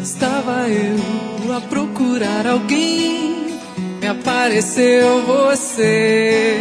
Estava eu a procurar alguém, me apareceu você.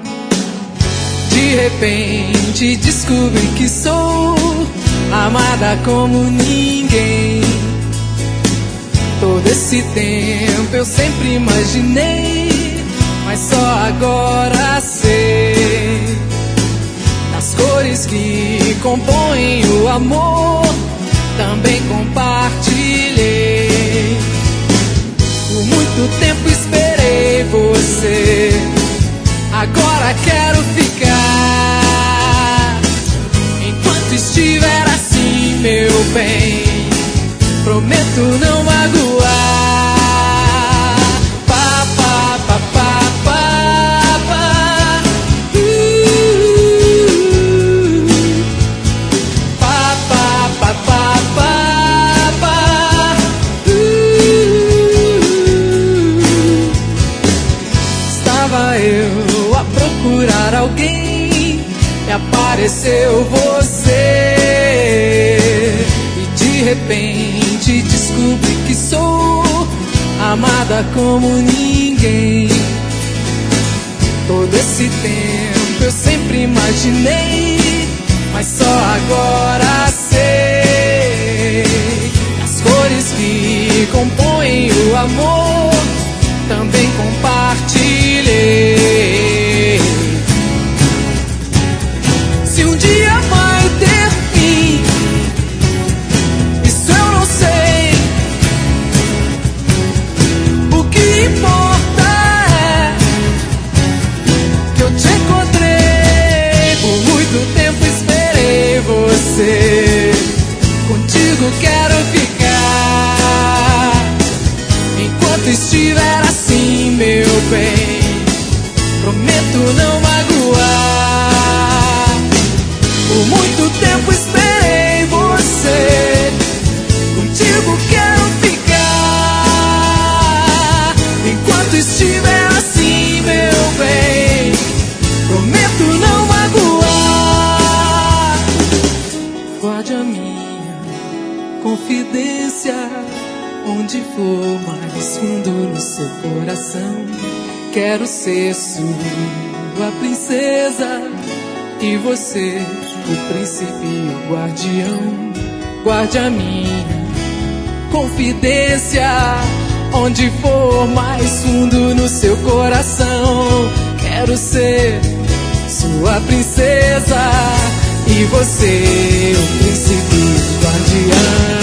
De repente descobri que sou amada como ninguém. Todo esse tempo eu sempre imaginei, mas só agora sei. Nas cores que compõem o amor, também compartilhei. Por muito tempo esperei você, agora quero ficar. Enquanto estiver assim, meu bem, prometo não magoar. Pá, pá, pá, pá, pá, pá. Pá, pá, pá, pá, pá, pá. Estava eu a procurar alguém, e apareceu você. E de repente descobri que sou amada como ninguém. Todo esse tempo eu sempre imaginei, mas só agora sei. As cores que compõem o amor, também compartilhei. Se um dia vai ter fim, isso eu não sei. O que importa é que eu te encontrei. Por muito tempo esperei você, contigo quero ficar. Enquanto estiver assim, meu bem, prometo não magoar. Por muito tempo esperei você, contigo quero ficar. Enquanto estiver assim, meu bem, prometo não magoar. Guarde a minha confidência, onde for mais fundo no seu coração. Quero ser sua princesa e você o príncipe e o guardião. Guarde a minha confidência, onde for mais fundo no seu coração. Quero ser sua princesa e você o príncipe e o guardião.